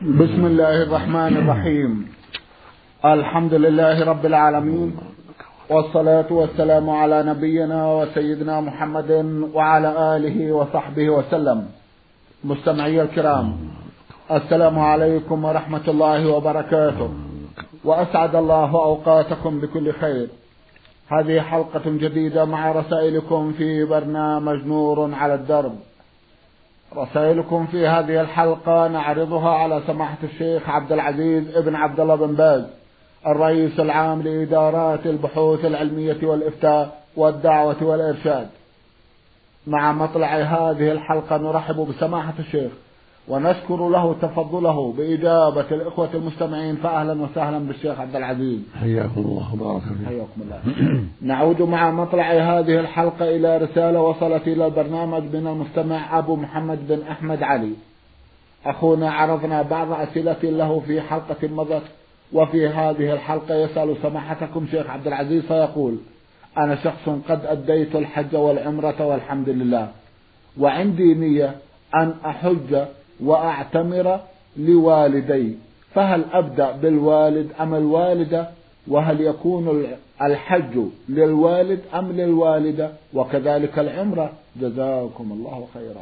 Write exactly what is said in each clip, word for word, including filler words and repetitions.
بسم الله الرحمن الرحيم. الحمد لله رب العالمين، والصلاة والسلام على نبينا وسيدنا محمد وعلى آله وصحبه وسلم. مستمعي الكرام، السلام عليكم ورحمة الله وبركاته، وأسعد الله أوقاتكم بكل خير. هذه حلقة جديدة مع رسائلكم في برنامج نور على الدرب. رسائلكم في هذه الحلقة نعرضها على سماحة الشيخ عبد العزيز ابن عبد الله بن باز، الرئيس العام لإدارات البحوث العلمية والإفتاء والدعوة والإرشاد. مع مطلع هذه الحلقة نرحب بسماحة الشيخ ونشكر له تفضله بإجابة الإخوة المستمعين، فأهلا وسهلا بالشيخ عبد العزيز. حياكم الله وبارك فيكم. حياكم الله. نعود مع مطلع هذه الحلقة إلى رسالة وصلت إلى البرنامج من المستمع أبو محمد بن أحمد علي. أخونا عرضنا بعض أسئلة له في حلقة مضت، وفي هذه الحلقة يسأل سماحتكم شيخ عبد العزيز فيقول: أنا شخص قد أديت الحج والعمرة والحمد لله، وعندي نية أن أحج وأعتمر لوالدي، فهل أبدأ بالوالد أم الوالدة؟ وهل يكون الحج للوالد أم للوالدة؟ وكذلك العمرة، جزاكم الله خيرا.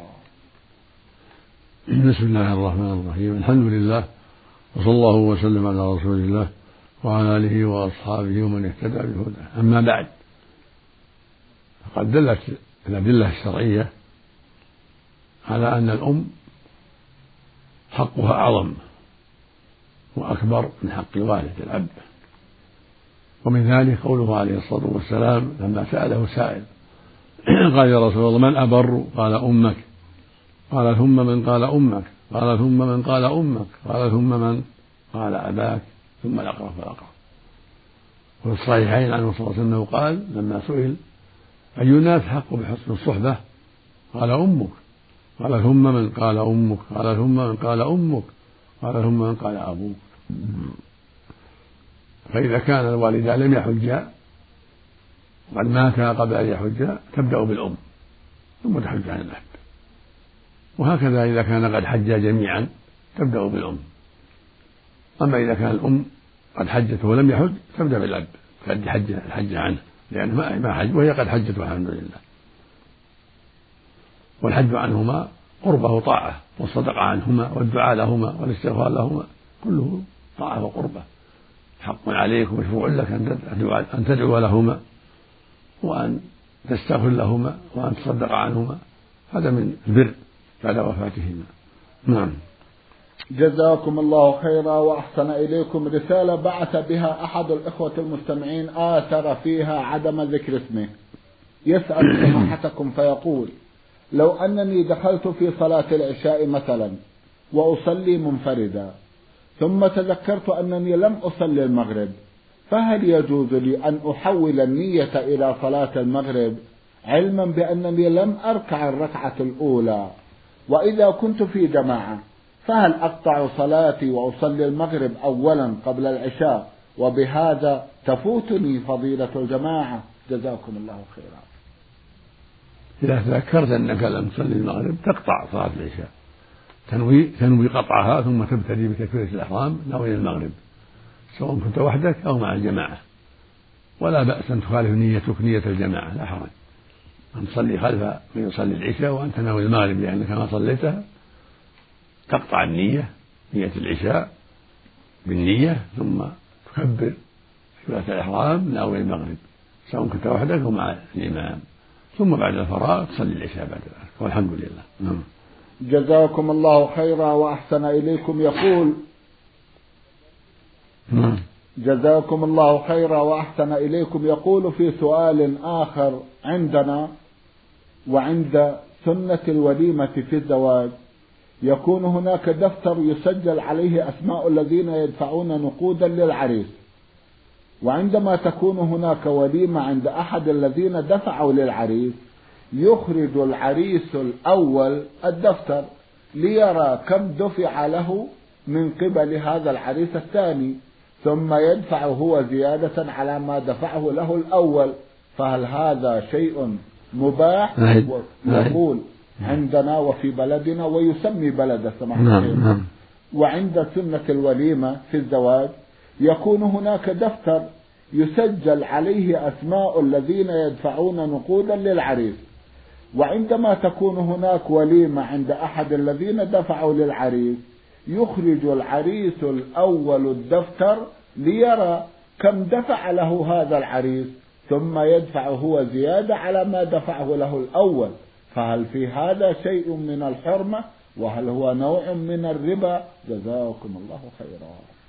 بسم الله الرحمن الرحيم، الحمد لله، وصلى الله وسلم على رسول الله وعلى آله وأصحابه ومن اهتدى بهداه. أما بعد، فقد دلت الأدلة الشرعية على أن الأم حقها أعظم وأكبر من حق الوالد الأب، ومن ذلك قوله عليه الصلاة والسلام لما سأله سائل قال: يا رسول الله، من أبر؟ قال: أمك. قال: ثم من؟ قال: أمك. قال: ثم من؟ قال: أمك. قال: ثم من؟ قال: أباك، ثم الأقرب فالأقرب. وفي الصحيحين عنه صلى الله عليه وسلم قال لما سئل: أي الناس حق بحسن الصحبة؟ قال: أمك. قال: ثم من؟ قال: أمك. قال: ثم من؟ قال: أمك. قال: ثم من؟ قال: أبوك. فإذا كان الوالدان لم يحجا وقد ماتا قبل أن يحجا تبدأ بالأم ثم تحج عن الأب، وهكذا إذا كان قد حجا جميعا تبدأ بالأم. أما إذا كان الأم قد حجت ولم يحج تبدأ بالأب قد حج الحج عنه، لأنه ما حج وهي قد حجت والحمد لله. والحج عنهما قربة وطاعة، والصدقة عنهما والدعاء لهما والاستغفار لهما كله طاعة وقربة. حق عليك ومشروع لك أن تدعو لهما وأن تستغفر لهما وأن تصدق عنهما، هذا من البر بعد وفاتهما. نعم. جزاكم الله خيرا وأحسن إليكم. رسالة بعث بها أحد الإخوة المستمعين آثر فيها عدم ذكر اسمه، يسأل سماحتكم فيقول: لو أنني دخلت في صلاة العشاء مثلا وأصلي منفردا، ثم تذكرت أنني لم أصلي المغرب، فهل يجوز لي أن أحول النية إلى صلاة المغرب علما بأنني لم أركع الركعة الأولى؟ وإذا كنت في جماعة فهل أقطع صلاتي وأصلي المغرب أولا قبل العشاء، وبهذا تفوتني فضيلة الجماعة؟ جزاكم الله خيرا. إذا تذكرت أنك لم تصلي المغرب تقطع صلاة العشاء، تنوي تنوي قطعها ثم تبتدي بتكبيرة الإحرام ناوي المغرب، سواء كنت وحدك أو مع الجماعة، ولا بأس أن تخالف نيتك نية الجماعة، لا حرج أن تصلي خلف من يصلي العشاء وأنت ناوي المغرب لأنك ما صليتها. تقطع النية نية العشاء بالنية ثم تكبر تكبيرة الإحرام ناوي المغرب، سواء كنت وحدك أو مع الإمام، ثم بعد الفراغ تصلي العشاء بعد ذلك، والحمد لله. نعم. جزاكم الله خيرا وأحسن إليكم. يقول: نعم. جزاكم الله خيرا وأحسن إليكم. يقول في سؤال آخر: عندنا وعند سنة الوليمة في الزواج يكون هناك دفتر يسجل عليه أسماء الذين يدفعون نقودا للعريس، وعندما تكون هناك وليمة عند أحد الذين دفعوا للعريس يخرج العريس الأول الدفتر ليرى كم دفع له من قبل هذا العريس الثاني، ثم يدفع هو زيادة على ما دفعه له الأول، فهل هذا شيء مباح؟ يقول: عندنا وفي بلدنا، ويسمي بلد السماحة. نعم. نعم. وعند سنة الوليمة في الزواج يكون هناك دفتر يسجل عليه أسماء الذين يدفعون نقودا للعريس، وعندما تكون هناك وليمة عند أحد الذين دفعوا للعريس يخرج العريس الأول الدفتر ليرى كم دفع له هذا العريس، ثم يدفع هو زيادة على ما دفعه له الأول. فهل في هذا شيء من الحرمة؟ وهل هو نوع من الربا؟ جزاكم الله خيرا.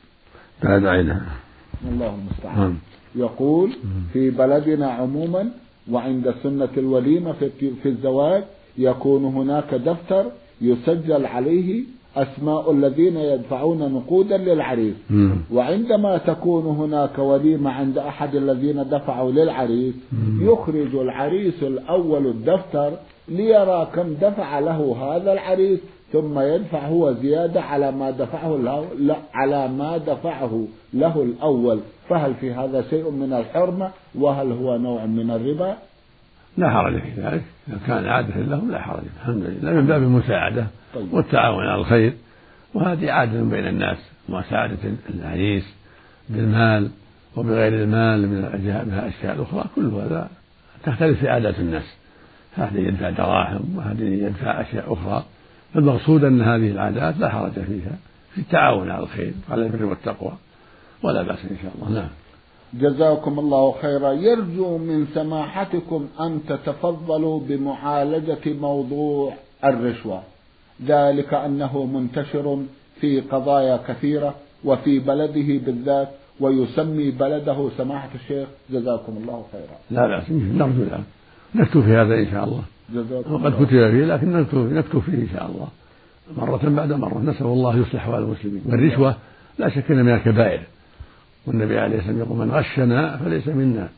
بعد عينها الله المستعان. يقول في بلدنا عموما وعند سنة الوليمة في الزواج يكون هناك دفتر يسجل عليه أسماء الذين يدفعون نقودا للعريس، وعندما تكون هناك وليمة عند أحد الذين دفعوا للعريس يخرج العريس الأول الدفتر ليرى كم دفع له هذا العريس، ثم يدفع هو زيادة على ما دفعه له لا على ما دفعه له الأول. فهل في هذا شيء من الحرمة؟ وهل هو نوع من الربا؟ لا حرج في ذلك، إذا كان عادة لهم لا حرج، الحمد لله، من باب المساعدة والتعاون على الخير، وهذه عادة بين الناس، مساعدة العريس بالمال وبغير المال من الأشياء الأخرى، كل هذا تختلف في عادات الناس، هذا يدفع دراهم وهذا يدفع أشياء أخرى، فالمقصود أن هذه العادات لا حرج فيها في التعاون على الخير على البر والتقوى، ولا بأس إن شاء الله. نعم. جزاكم الله خيرا. يرجو من سماحتكم أن تتفضلوا بمعالجة موضوع الرشوة، ذلك أنه منتشر في قضايا كثيرة وفي بلده بالذات، ويسمي بلده سماحة الشيخ جزاكم الله خيرا. لا لا نرجو ذلك، نكتب في هذا إن شاء الله، وقد كتب فيه لكن نكتب فيه إن شاء الله مرة بعد مرة، نسأل الله يصلح أحوال المسلمين. والرشوة لا شك من الكبائر، والنبي عليه الصلاة والسلام يقول من غشنا فليس منا،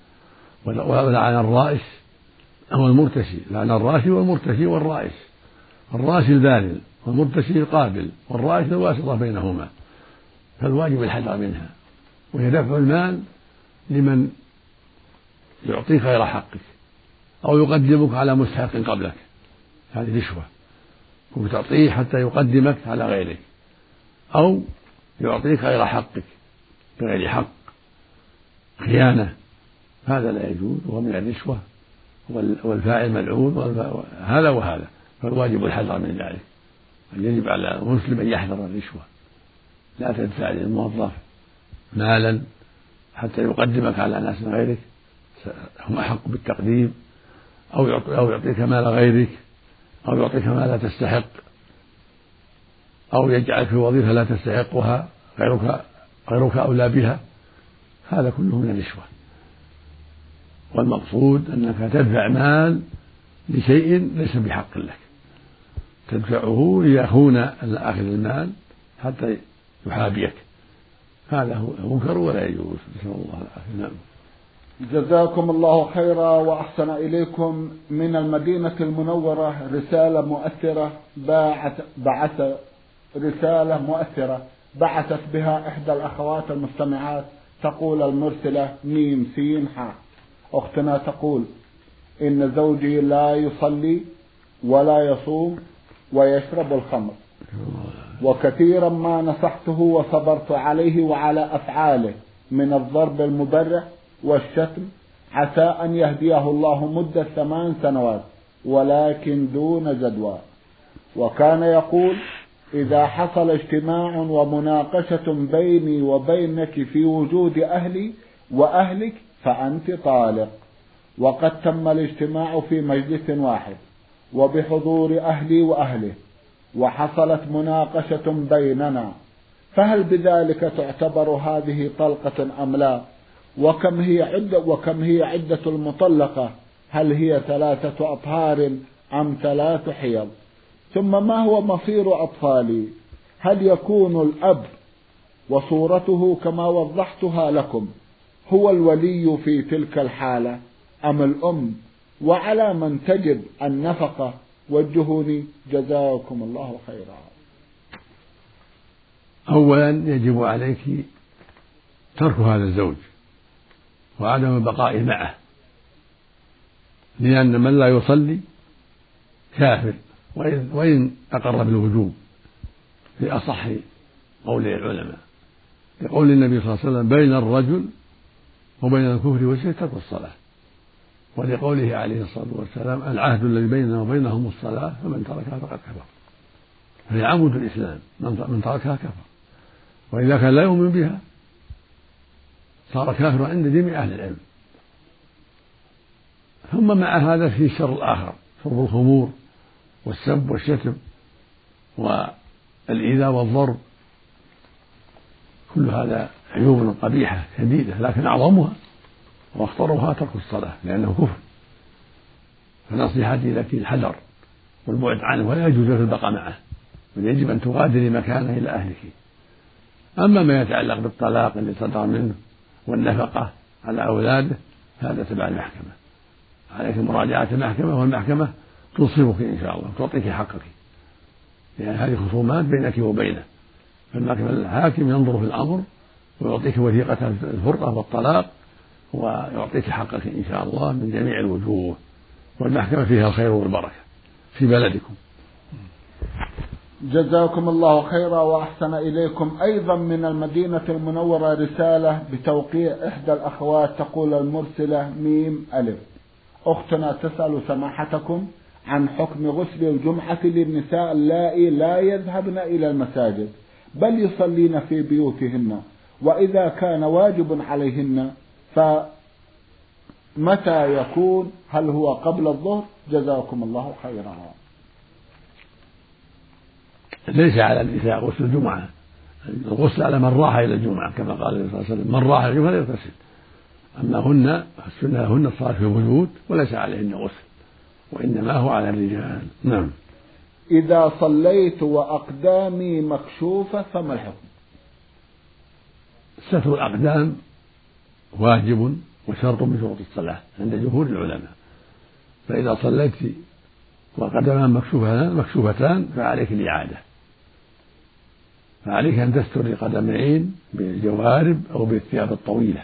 ولعن الرائش أو المرتشي، لعن الراشي والمرتشي والرائش، الراشي الباذل والمرتشي القابل والرائش الواسطة بينهما، فالواجب الحذر منها، وهي دفع المال لمن يعطيك غير حقك أو يقدمك على مستحق قبلك، هذه رشوة، وتعطيه حتى يقدمك على غيرك، أو يعطيك غير حقك بغير حق، خيانة، هذا لا يجوز، وهو من الرشوة، والفاعل ملعون، هذا وهذا، فالواجب الحذر من ذلك. يجب على المسلم أن يحذر الرشوة، لا تدفع للموظف مالا حتى يقدمك على ناس غيرك هم أحق بالتقديم، أو يعطيك مال غيرك، أو يعطيك ما لا تستحق، أو يجعلك في وظيفة لا تستحقها غيرك غيرك أولى بها، هذا كله من الرشوة. والمقصود أنك تدفع مال لشيء ليس بحق لك، تدفعه ليخون أخذ المال حتى يحابيك، هذا هو منكر ولا يجوز، نسأل الله العافية. نعم. جزاكم الله خيرا وأحسن إليكم. من المدينة المنورة رسالة مؤثرة بعث بعث رسالة مؤثرة بعثت بها إحدى الأخوات المستمعات، تقول المرسلة ميم سين حاء. أختنا تقول إن زوجي لا يصلي ولا يصوم ويشرب الخمر، وكثيرا ما نصحته وصبرت عليه وعلى أفعاله من الضرب المبرح والشتم، عسى أن يهديه الله مدة ثمان سنوات ولكن دون جدوى. وكان يقول إذا حصل اجتماع ومناقشة بيني وبينك في وجود أهلي وأهلك فأنت طالق. وقد تم الاجتماع في مجلس واحد وبحضور أهلي وأهله، وحصلت مناقشة بيننا، فهل بذلك تعتبر هذه طلقة أم لا؟ وكم هي عدة وكم هي عدة المطلقة؟ هل هي ثلاثة أطهار أم ثلاث حيض؟ ثم ما هو مصير أطفالي؟ هل يكون الأب وصورته كما وضحتها لكم هو الولي في تلك الحالة أم الأم؟ وعلى من تجب النفقة؟ وجهوني جزاكم الله خيرا. أولا يجب عليك ترك هذا الزوج وعدم البقاء معه، لأن من لا يصلي كافر وإن أقر بالوجوب في أصح قول العلماء، لقول النبي صلى الله عليه وسلم بين الرجل وبين الكفر والشرك ترك الصلاة، ولقوله عليه الصلاة والسلام العهد الذي بيننا وبينهم الصلاة فمن تركها فقد كفر، فهي عمود الإسلام، من تركها كفر، وإذا كان لا يؤمن بها صار كافرا عند جميع أهل العلم. ثم مع هذا في الشر الآخر، شرب الخمور والسب والشتم والإيذاء والضرب، كل هذا عيوب قبيحة شديدة، لكن أعظمها واخطرها ترك الصلاة لأنه كفر. فنصيحتي لك الحذر والبعد عنه، ولا يجوز لك البقاء معه، بل يجب أن تغادري مكانه إلى أهلك. أما ما يتعلق بالطلاق اللي صدر منه والنفقة على أولاده هذا تبع المحكمة، عليك مراجعة المحكمة، والمحكمة تنصفك إن شاء الله وتعطيك حقك، لأن يعني هذه خصومات بينك وبينه، فالمحكمة الحاكم ينظر في الأمر ويعطيك وثيقة الفرقة والطلاق ويعطيك حقك إن شاء الله من جميع الوجوه، والمحكمة فيها الخير والبركة في بلدكم. جزاكم الله خيرا وأحسن إليكم. أيضا من المدينة المنورة رسالة بتوقيع إحدى الأخوات، تقول المرسلة ميم ألف: أختنا تسأل سماحتكم عن حكم غسل الجمعة للنساء اللائي لا يذهبن إلى المساجد بل يصلين في بيوتهن، وإذا كان واجب عليهن فمتى يكون؟ هل هو قبل الظهر؟ جزاكم الله خيرا. ليس على النساء غسل الجمعة، الغسل على من راح إلى الجمعة كما قال النبي صلى الله عليه وسلم من راح إلى الجمعة يغتسل، أما هن السنة لهن الصلاة في البيوت وليس عليهن غسل، وإنما هو على الرجال. نعم. إذا صليت وأقدامي مكشوفة فما الحكم؟ ستر الأقدام واجب وشرط من شروط الصلاة عند جمهور العلماء، فإذا صليت وقدمان مكشوفتان مكشوفتان فعليك الإعادة، فعليك أن تستر القدمين بالجوارب أو بالثياب الطويلة.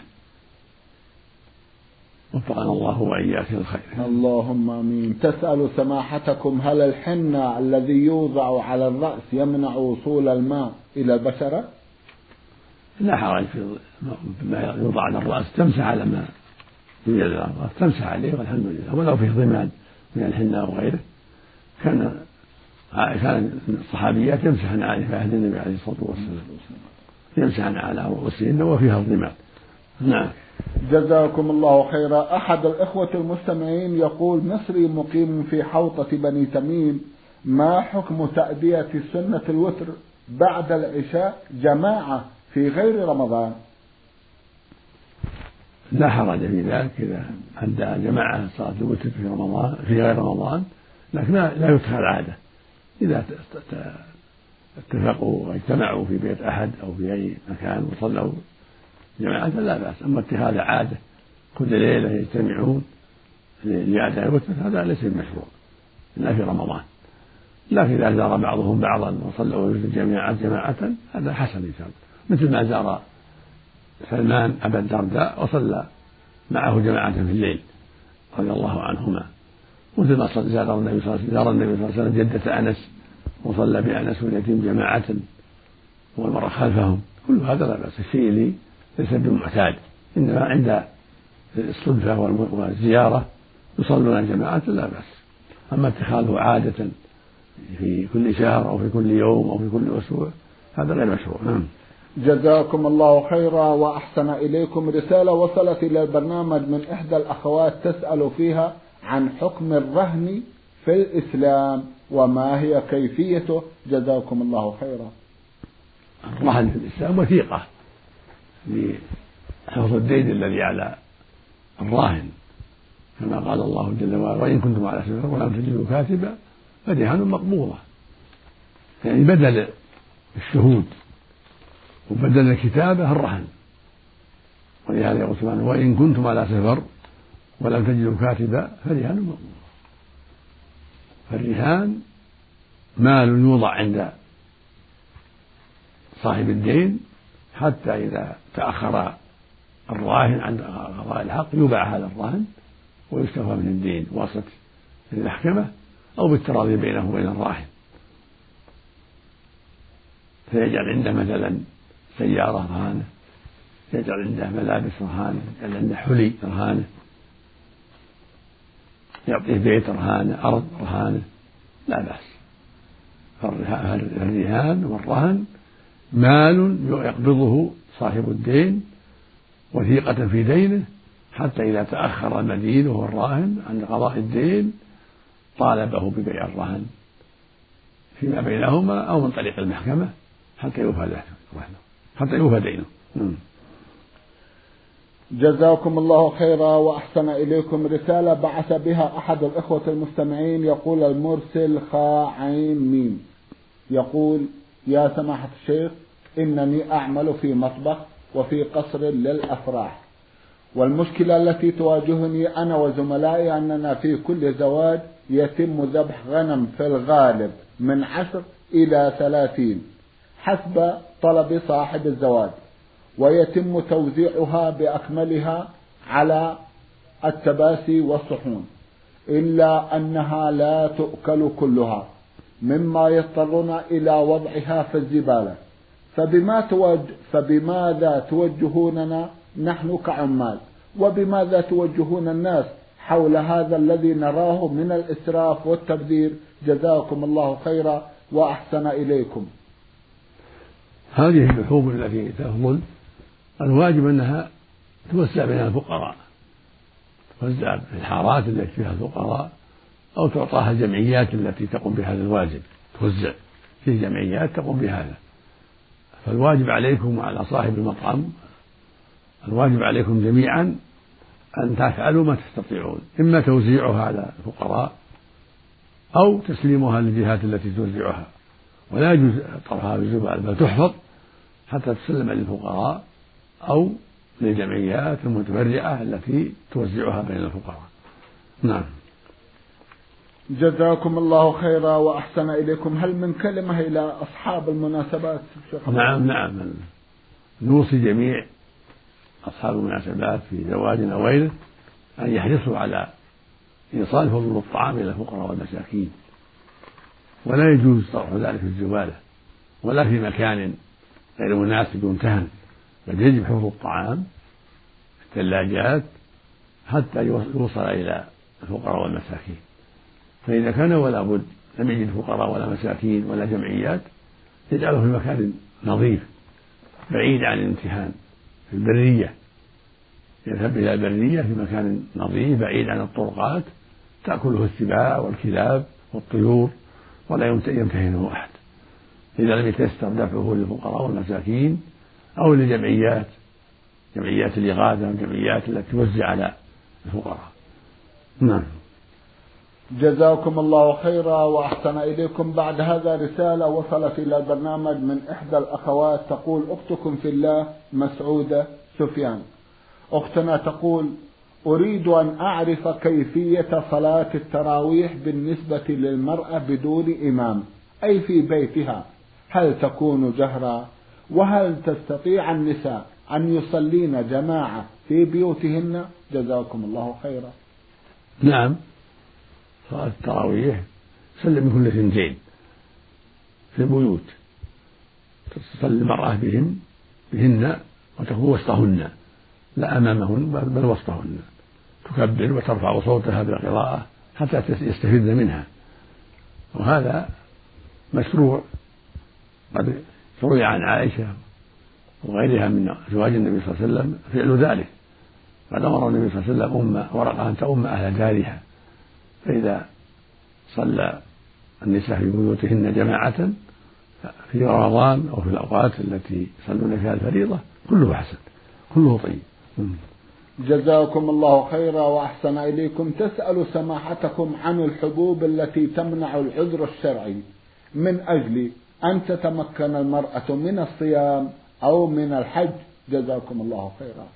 وفقنا الله وإياك الخير. اللهم آمين. تسأل سماحتكم هل الحنة الذي يوضع على الرأس يمنع وصول الماء إلى البشرة؟ لا حرج في ما يوضع على الرأس، تمسح على ما يوجد على الرأس تمسح عليه والحمد لله، ولو فيه ضماد من الحنة أو غيره. كان كان الصحابيات يمسحن عليه في عهد النبي عليه الصلاة والسلام، يمسحن على رؤوسهن وفيها الضماد. نعم. جزاكم الله خيرا. أحد الإخوة المستمعين يقول: مصري مقيم في حوطة بني تميم، ما حكم تأدية سنة الوتر بعد العشاء جماعة في غير رمضان؟ لا حرج في ذلك إذا أدى جماعة صلاة الوتر في رمضان في غير رمضان، لكن لا يتخذ عادة. إذا اتفقوا واجتمعوا في بيت أحد أو في أي مكان وصلوا جماعة لا بأس، أما اتخاذ عادة كل ليلة يجتمعون لأداء الوتر هذا ليس بمشروع إلا في رمضان، لكن إذا زار بعضهم بعضا وصلوا جماعة جماعة هذا حسن إن شاء الله، مثل ما زار سلمان أبا الدرداء وصلى معه جماعة في الليل رضي الله عنهما، مثل ما زار النبي صلى الله عليه وسلم جدة أنس وصلى بأنس واليتيم جماعة والمرأة خلفهم، كل هذا لا بأس. الشيء لي ليس بمعتاد، إنما عند الصدفة والزيارة يصلون جماعة لا بأس، أما اتخاذه عادة في كل شهر أو في كل يوم أو في كل أسبوع هذا غير مشروع. نعم. جزاكم الله خيرا وأحسن إليكم. رسالة وصلت إلى البرنامج من إحدى الأخوات تسأل فيها عن حكم الرهن في الإسلام وما هي كيفيته. جزاكم الله خيرا. الرهن في الإسلام وثيقة لحفظ الدين الذي على الراهن، كما قال الله جل وعلا: وإن كنتم على سفر ولم تجدوا كاتبا فرهان مقبوضة، يعني بدل الشهود وبدل الكتابة الرهن. ولهذا يقول سبحانه: وإن كنتم على سفر ولم تجدوا كاتبا فرهان مقبوضة. فالرهان مال يوضع عند صاحب الدين حتى إذا تأخر الراهن عند قضاء الحق يباع هذا الراهن ويستوفى من الدين بواسطة المحكمة أو بالتراضي بينه وبين الراهن. فيجعل عنده مثلا سيارة رهانة، يجعل عنده ملابس رهانة، يجعل عنده حلي رهانة، يعطيه بيت رهانة، أرض رهانة، لا بأس. فالرهان والرهن مال يقبضه صاحب الدين وثيقة في دينه، حتى إذا تأخر المدين وهو الراهن عن قضاء الدين طالبه ببيع الرهن فيما بينهما أو من طريق المحكمة حتى يوفى له حتى يوفى دينه. جزاكم الله خيرا وأحسن إليكم. رسالة بعث بها أحد الإخوة المستمعين، يقول المرسل خا عين ميم، يقول: يا سماحة الشيخ، إنني أعمل في مطبخ وفي قصر للأفراح، والمشكلة التي تواجهني أنا وزملائي أننا في كل زواج يتم ذبح غنم في الغالب من عشر إلى ثلاثين حسب طلب صاحب الزواج، ويتم توزيعها بأكملها على التباسي والصحون، إلا أنها لا تؤكل كلها، مما يضطرنا إلى وضعها في الزبالة. فبما توجه فبماذا توجهوننا نحن كعمال، وبماذا توجهون الناس حول هذا الذي نراه من الإسراف والتبذير؟ جزاكم الله خيرا وأحسن إليكم. هذه اللحوم التي تفضل الواجب أنها توزع بين الفقراء، توزع في الحارات التي فيها الفقراء، أو تعطاها الجمعيات التي تقوم بهذا الواجب، توزع في جمعيات تقوم بهذا. فالواجب عليكم وعلى صاحب المطعم، الواجب عليكم جميعا أن تفعلوا ما تستطيعون، إما توزيعها على الفقراء أو تسليمها للجهات التي توزعها، ولا يجوز طرحها في الزبالة، بل تحفظ حتى تسلم للفقراء أو للجمعيات المتبرعة التي توزعها بين الفقراء. نعم. جزاكم الله خيرا وأحسن إليكم. هل من كلمة إلى أصحاب المناسبات؟ نعم نعم نوصي جميع أصحاب المناسبات في زواج أو غيره أن يحرصوا على إيصال فضل الطعام إلى الفقراء والمساكين، ولا يجوز طرح ذلك في الزبالة ولا في مكان غير مناسب وممتهن، بل يجب حفظ الطعام في الثلاجات حتى يوصل إلى الفقراء والمساكين. فإذا كان ولا بد لم يجد فقراء ولا مساكين ولا جمعيات، يجعله في مكان نظيف بعيد عن الامتهان في البرية، يذهب إلى البرية في مكان نظيف بعيد عن الطرقات تأكله السباع والكلاب والطيور ولا يمتهنه أحد، إذا لم يتيسر دفعه للفقراء والمساكين أو لجمعيات جمعيات الإغاثة والجمعيات التي توزع على الفقراء. نعم. جزاكم الله خيرا وأحسن إليكم. بعد هذا رسالة وصلت إلى البرنامج من إحدى الأخوات، تقول: أختكم في الله مسعودة سفيان. أختنا تقول: أريد أن أعرف كيفية صلاة التراويح بالنسبة للمرأة بدون إمام، أي في بيتها، هل تكون جهرا؟ وهل تستطيع النساء أن يصلين جماعة في بيوتهن؟ جزاكم الله خيرا. نعم، صلاة التراويح تصلي من كل اثنتين في البيوت، تصلي المرأة بهم بهن وتكون وسطهن لا أمامهن بل وسطهن، تكبر وترفع صوتها بالقراءة حتى يستفيدن منها، وهذا مشروع قد روي عن عائشة وغيرها من أزواج النبي صلى الله عليه وسلم فعل ذلك، قد أمر النبي صلى الله عليه وسلم أم ورقة أن تؤم أهل دارها، فإذا صلى النساء في بيوتهن جماعة في رمضان أو في الأوقات التي يصلون فيها الفريضة كله حسن كله طيب. جزاكم الله خيرا وأحسن إليكم. تسأل سماحتكم عن الحبوب التي تمنع العذر الشرعي من أجل أن تتمكن المرأة من الصيام أو من الحج، جزاكم الله خيرا.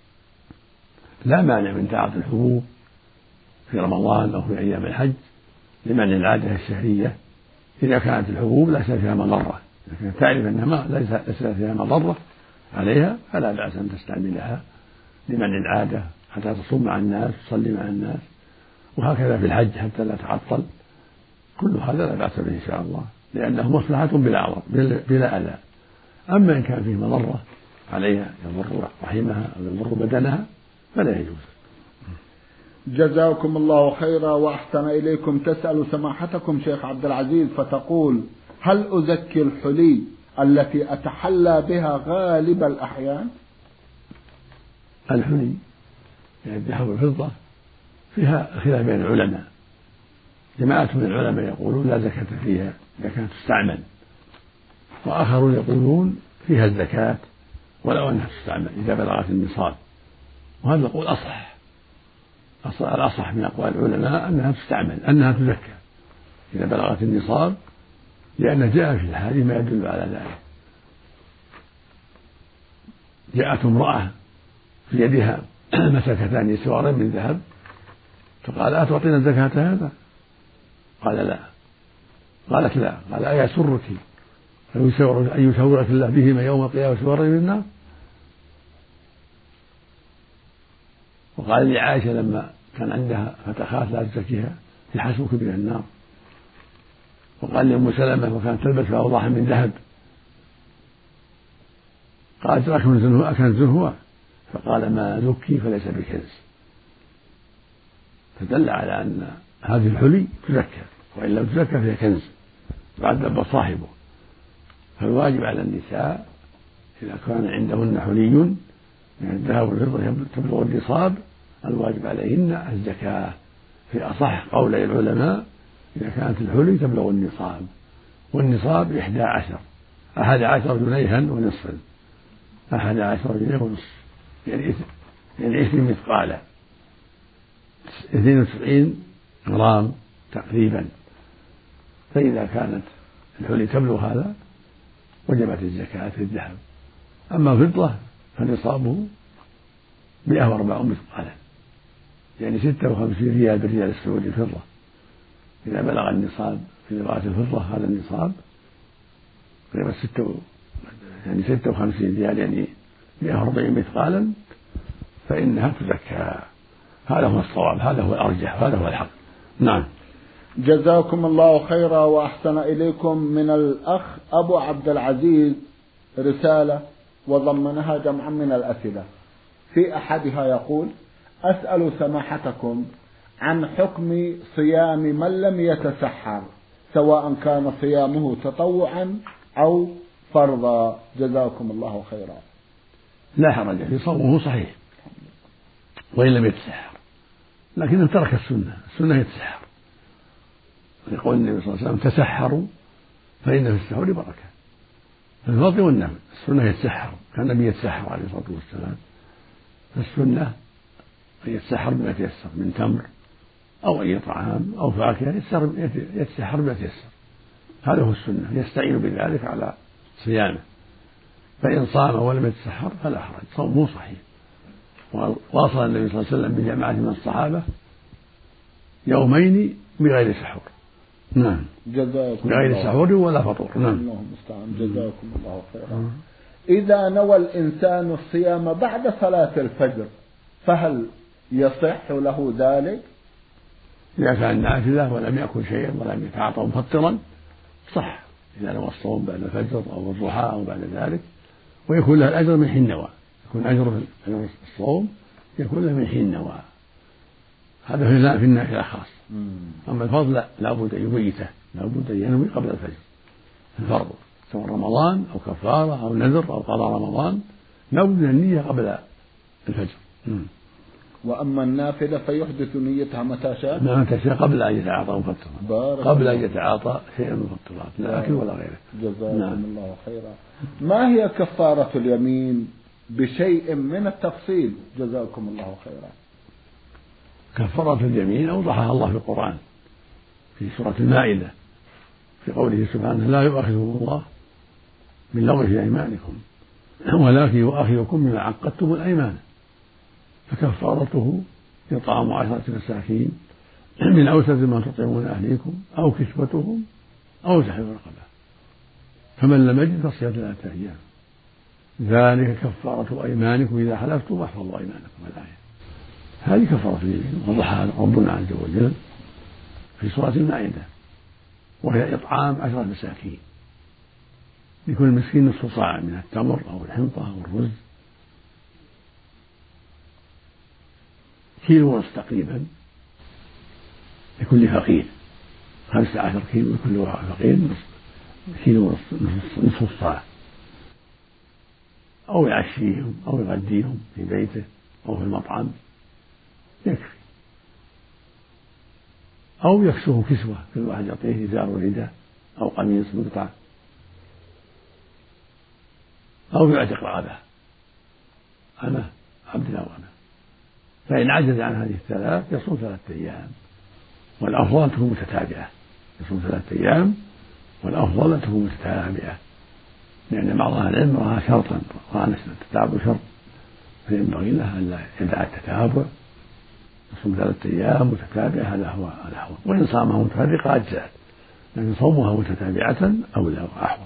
لا مانع من تعاطي الحبوب في رمضان أو في أيام الحج لمنع العادة الشهرية، إذا كانت الحبوب ليس فيها مضرة، لكن تعرف أنها ليس فيها مضرة عليها فلا بأس أن تستعملها لمنع العادة حتى تصوم مع الناس تصلي مع الناس، وهكذا في الحج حتى لا تعطل، كل هذا لا بأس به إن شاء الله. لأنه مصلحة بلا عوض بلا أذى. أما إن كان فيه مضرة عليها يضر رحمها أو يضر بدنها فلا يجوز. جزاكم الله خيرا وأحسن إليكم. تسأل سماحتكم شيخ عبد العزيز فتقول: هل أزكي الحلي التي أتحلى بها غالب الأحيان؟ الحلي يعني الذهب والفضة فيها خلاف بين العلماء. جماعة من العلماء يقولون لا زكاة فيها إذا كانت تستعمل، وآخرون يقولون فيها الزكاة ولو أنها تستعمل إذا بلغت النصاب، وهذا القول أصح. الأصح من أقوال العلماء أنها تستعمل أنها تزكى إذا بلغت النصاب، لأن جاء في الحديث ما يدل على ذلك. جاءت امرأة في يدها مسكتان سوارين من ذهب، فقال: أتعطينا زكاة هذا؟ قال: لا. قالت: لا. قال: أيسرك أن يسورك الله بهما يوم القيامة سوارين من النار؟ وقال لعائشة لما كان عندها فتخات لا تزكيها: يحسبك من النار. وقال لأم سلمة وكانت تلبس أوضاحا من ذهب، قالت: أكنز هو؟ فقال: ما زكي فليس بكنز. فدل على أن هذه الحلي تزكى، وإن لم تزكى فهي كنز يعذب صاحبه. فالواجب على النساء إذا كان عندهن حلي من الذهب والفضة تبلغ النصاب الواجب عليهن الزكاة في أصح قولي العلماء إذا كانت الحلي تبلغ النصاب، والنصاب إحدى عشر أحد عشر جنيها ونصفا أحد عشر جنيه ونصف يعني يعني عشرين مثقالا اثنين وتسعين غرام تقريبا. فإذا كانت الحلي تبلغ هذا وجبت الزكاة في الذهب. أما الفضة فنصابه مئة وأربعون مثقالا يعني ستة وخمسين ريال بالريال السعودي الفضة. إذا بلغ النصاب في لغة الفضة هذا النصاب قريب ستة يعني ستة وخمسين ريال يعني مئة وأربعين مثقالا فإنها تزكى. هذا هو الصواب، هذا هو الأرجح، هذا هو الحق. نعم. جزاكم الله خيرا وأحسن إليكم. من الأخ أبو عبد العزيز رسالة وضمنها جمعا من الأسئلة. في أحدها يقول: أسأل سماحتكم عن حكم صيام من لم يتسحر سواء كان صيامه تطوعا أو فرضا، جزاكم الله خيرا. لا حرج في صومه صحيح وإن لم يتسحر، لكنه ترك السنة. السنة يتسحر، يقول النبي صلى الله عليه وسلم: تسحروا فإن في السحور بركة. الفضل والنفل. السنة يتسحر، كان النبي يتسحر عليه الصلاة والسلام. فالسنة أن يتسحر بما تيسر من تمر أو أي طعام أو فاكهة يتسحر بما تيسر، هذا هو السنة، يستعين بذلك على صيامه. فإن صام ولم يتسحر فلا حرج، صومه صحيح. واصل النبي صلى الله عليه وسلم بجماعة من الصحابة يومين بغير سحور. نعم. جزاكم بغير سحور ولا فطور. نعم. اللهم المستعان. جزاكم الله خيرا. إذا نوى الإنسان الصيام بعد صلاة الفجر فهل يصح له ذلك؟ إذا كان نافلة ولم يأكل شيئا ولم يتعاطى مفطرا صح، إذا نوى الصوم بعد الفجر أو الضحى أو بعد ذلك، ويكون له الأجر من حين نوى، يكون أجر الصوم يكون له من حين نوى. هذا في النافلة خاص. أما الفضل لا، لابد أن يبيته، لابد أن ينوي قبل الفجر الفرض سواء رمضان أو كفارة أو نذر أو قضاء رمضان، لابد من النية قبل الفجر. وأما النافلة فيحدث نيتها متى شاء؟ متى شاء قبل أن يتعاطى مفطرا، قبل أن يتعاطى شيئا من المفطرات لا أكل ولا غيره. جزاكم نعم. الله خيرا. ما هي كفارة اليمين بشيء من التفصيل؟ جزاكم الله خيرا. كفارة اليمين أوضحها الله في القرآن في سورة المائدة في قوله سبحانه: لا يؤاخذكم الله باللغو في أيمانكم ولكن يؤاخذكم بما عقدتم الأيمان، فكفارته إطعام عشرة مساكين من أوسط ما تطعمون أهليكم أو كسوتهم أو تحرير رقبة، فمن لم يجد فصيام ثلاثة أيام، ذلك كفارة أيمانكم إذا حلفتم واحفظوا أيمانكم. الآية هذه كفارة اليمين وضحها ربنا عز وجل في سورة المائدة. وهي إطعام عشرة مساكين، لكل مسكين نصف صاع من التمر أو الحنطة أو الرز، كيلو ونصف تقريبا لكل فقير، خمسة عشر كيلو لكل فقير، كيلو ونصف نصف الصاع، أو يعشيهم أو يغديهم في بيته أو في المطعم يكفي، أو يكسوه كسوة، كل واحد يعطيه إزار ورداء أو قميص بقطعة، أو يعتق رقبة أمه عبد أو أمه. فإن عجز عن هذه الثلاث يصوم ثلاثة أيام، والأفضل تكون متتابعة، يصوم ثلاثة أيام والأفضل تكون متتابعة، لأن بعض أهل العلم رأى شرطا، رأى أن التتابع شرط، فينبغي له أن لا يدع التتابع، يصوم ثلاثة أيام متتابعة، هذا هو الأحوط، وإن صامها متفرقة أجزأت، لكن صومها متتابعة أولى وأحوط.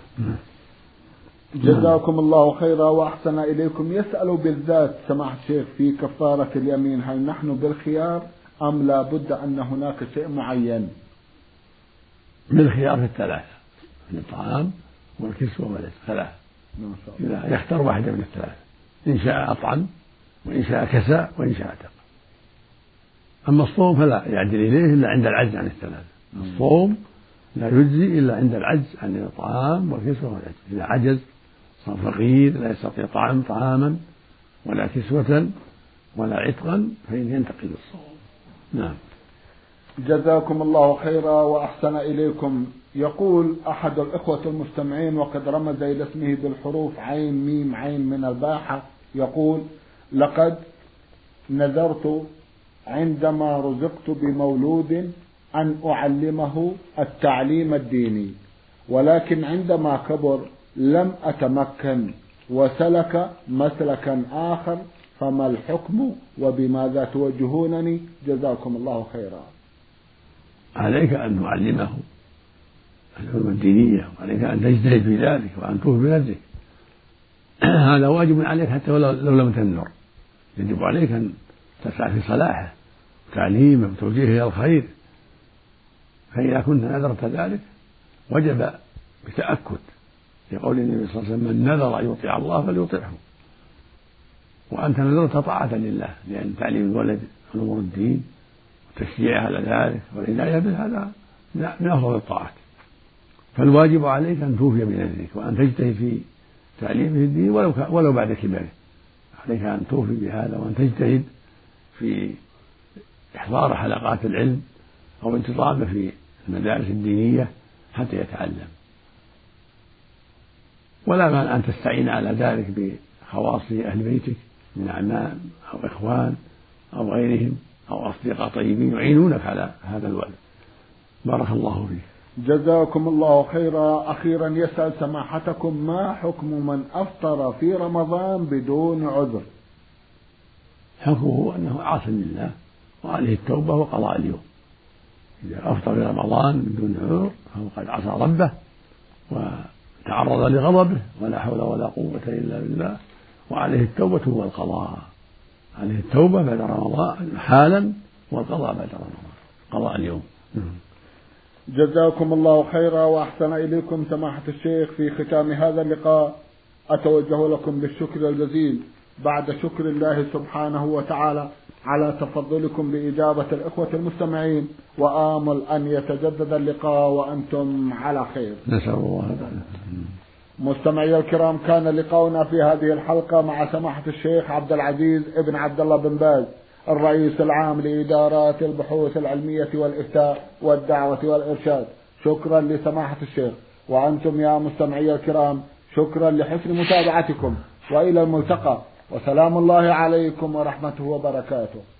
جزاكم الله خيرا وأحسن إليكم. يسأل بالذات سماحة الشيخ في كفارة اليمين، هل نحن بالخيار أم لا بد أن هناك شيء معين؟ بالخيار في الثلاثة، الطعام والكسوة والعتق ثلاثة، إذا يختار واحدة من الثلاثة، إن شاء أطعم وإن شاء كسى وإن شاء اعتق. أما الصوم فلا يعدل إليه إلا عند العجز عن الثلاثة، الصوم لا يجزي إلا عند العجز عن الطعام والكسوة والعتق، إذا عجز صار فقير لا يستطيع طعام طعاما ولا كسوة ولا عتقا فإن ينتقل الصوم. نعم. جزاكم الله خيرا وأحسن إليكم. يقول أحد الإخوة المستمعين وقد رمز إلى اسمه بالحروف عين ميم عين من الباحة، يقول: لقد نذرت عندما رزقت بمولود أن أعلمه التعليم الديني، ولكن عندما كبر لم أتمكن وسلك مسلكا آخر، فما الحكم وبماذا توجهونني؟ جزاكم الله خيرا. عليك أن تعلمه العلوم الدينية، وعليك أن تجتهد في ذلك وأن توفي بنفسك، هذا واجب عليك حتى لو لم تنذر، يجب عليك أن تسعى في صلاحه وتعليمه وتوجيهه إلى الخير، فإذا كنت نذرت ذلك وجب بتأكد، يقول النبي صلى الله عليه وسلم: من نذر أن يطيع الله فليطيعه، وأنت نذرت طاعة لله، لأن تعليم الولد أمور الدين وتشجيعه على ذلك والعناية به هذا من أفضل الطاعات، فالواجب عليك أن توفي بنذرك وأن تجتهد في تعليمه الدين ولو ولو بعد كبره، عليك أن توفي بهذا وأن تجتهد في إحضار حلقات العلم أو انتظامه في المدارس الدينية حتى يتعلم، ولا مانع أن تستعين على ذلك بخواص أهل بيتك من أعمام أو إخوان أو غيرهم أو أصدقاء طيبين يعينونك على هذا الولد. بارك الله فيك. جزاكم الله خيرا. أخيرا يسأل سماحتكم: ما حكم من أفطر في رمضان بدون عذر؟ حكمه أنه عاص لله وعليه التوبة وقضاء اليوم، إذا أفطر في رمضان بدون عذر فهو قد عصى ربه وتعرض لغضبه، ولا حول ولا قوة إلا بالله، وعليه التوبة والقضاء، عليه التوبة بعد رمضان حالا والقضاء بعد رمضان، قضاء اليوم. جزاكم الله خيرا وأحسن إليكم سماحة الشيخ. في ختام هذا اللقاء أتوجه لكم بالشكر الجزيل بعد شكر الله سبحانه وتعالى على تفضلكم بإجابة الإخوة المستمعين، وآمل أن يتجدد اللقاء وأنتم على خير. نسأل الله. مستمعي الكرام، كان لقاؤنا في هذه الحلقة مع سماحة الشيخ عبد العزيز ابن عبد الله بن باز، الرئيس العام لإدارات البحوث العلمية والإفتاء والدعوة والإرشاد. شكرا لسماحة الشيخ، وأنتم يا مستمعي الكرام شكرا لحسن متابعتكم، وإلى الملتقى، وسلام الله عليكم ورحمته وبركاته.